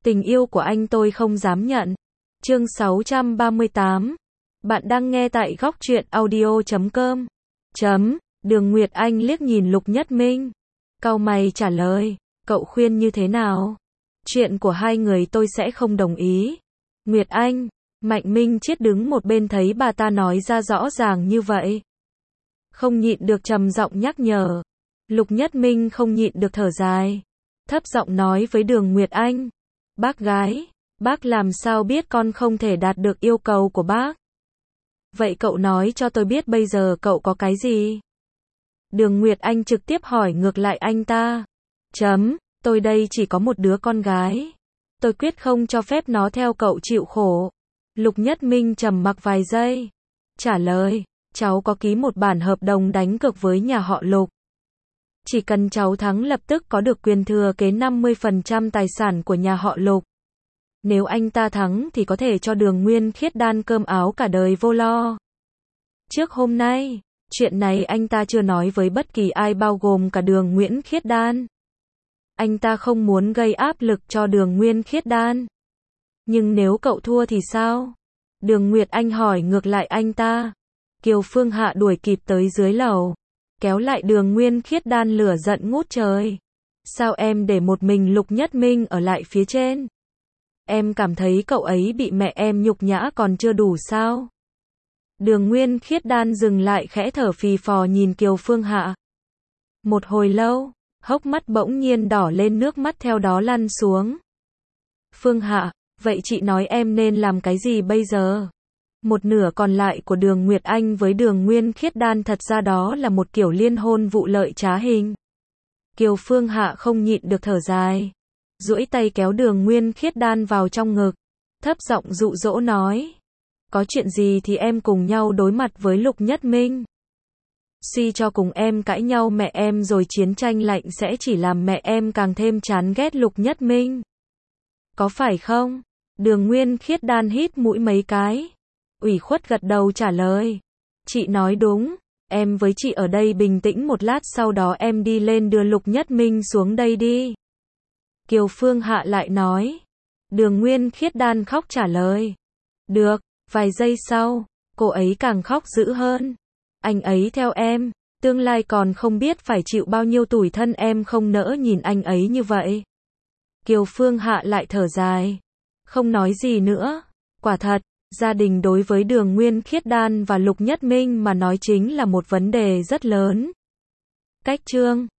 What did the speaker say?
Tình yêu của anh tôi không dám nhận. Chương 638. Bạn đang nghe tại góc truyện audio.com. Đường Nguyệt Anh liếc nhìn Lục Nhất Minh. Cau mày trả lời, cậu khuyên như thế nào? Chuyện của hai người tôi sẽ không đồng ý. Nguyệt Anh, Mạnh Minh Chiết đứng một bên thấy bà ta nói ra rõ ràng như vậy. Không nhịn được trầm giọng nhắc nhở. Lục Nhất Minh không nhịn được thở dài. Thấp giọng nói với Đường Nguyệt Anh. Bác gái, bác làm sao biết con không thể đạt được yêu cầu của bác? Vậy cậu nói cho tôi biết bây giờ cậu có cái gì? Đường Nguyệt Anh trực tiếp hỏi ngược lại anh ta. Tôi đây chỉ có một đứa con gái. Tôi quyết không cho phép nó theo cậu chịu khổ. Lục Nhất Minh trầm mặc vài giây. Trả lời, cháu có ký một bản hợp đồng đánh cược với nhà họ Lục. Chỉ cần cháu thắng lập tức có được quyền thừa kế 50% tài sản của nhà họ Lục. Nếu anh ta thắng thì có thể cho Đường Nguyên Khiết Đan cơm áo cả đời vô lo. Trước hôm nay, chuyện này anh ta chưa nói với bất kỳ ai bao gồm cả Đường Nguyễn Khiết Đan. Anh ta không muốn gây áp lực cho Đường Nguyên Khiết Đan. Nhưng nếu cậu thua thì sao? Đường Nguyệt Anh hỏi ngược lại anh ta. Kiều Phương Hạ đuổi kịp tới dưới lầu. Kéo lại Đường Nguyên Khiết Đan lửa giận ngút trời. Sao em để một mình Lục Nhất Minh ở lại phía trên? Em cảm thấy cậu ấy bị mẹ em nhục nhã còn chưa đủ sao? Đường Nguyên Khiết Đan dừng lại khẽ thở phì phò nhìn Kiều Phương Hạ. Một hồi lâu, hốc mắt bỗng nhiên đỏ lên nước mắt theo đó lăn xuống. Phương Hạ, vậy chị nói em nên làm cái gì bây giờ? Một nửa còn lại của Đường Nguyệt Anh với Đường Nguyên Khiết Đan thật ra đó là một kiểu liên hôn vụ lợi trá hình. Kiều Phương Hạ không nhịn được thở dài. Duỗi tay kéo Đường Nguyên Khiết Đan vào trong ngực. Thấp giọng dụ dỗ nói. Có chuyện gì thì em cùng nhau đối mặt với Lục Nhất Minh. Suy cho cùng em cãi nhau mẹ em rồi chiến tranh lạnh sẽ chỉ làm mẹ em càng thêm chán ghét Lục Nhất Minh. Có phải không? Đường Nguyên Khiết Đan hít mũi mấy cái. Ủy khuất gật đầu trả lời. Chị nói đúng, em với chị ở đây bình tĩnh một lát sau đó em đi lên đưa Lục Nhất Minh xuống đây đi. Kiều Phương Hạ lại nói. Đường Nguyên Khiết Đan khóc trả lời. Được, vài giây sau, cô ấy càng khóc dữ hơn. Anh ấy theo em, tương lai còn không biết phải chịu bao nhiêu tủi thân em không nỡ nhìn anh ấy như vậy. Kiều Phương Hạ lại thở dài. Không nói gì nữa, quả thật. Gia đình đối với Đường Nguyên Khiết Đan và Lục Nhất Minh mà nói chính là một vấn đề rất lớn. Cách chương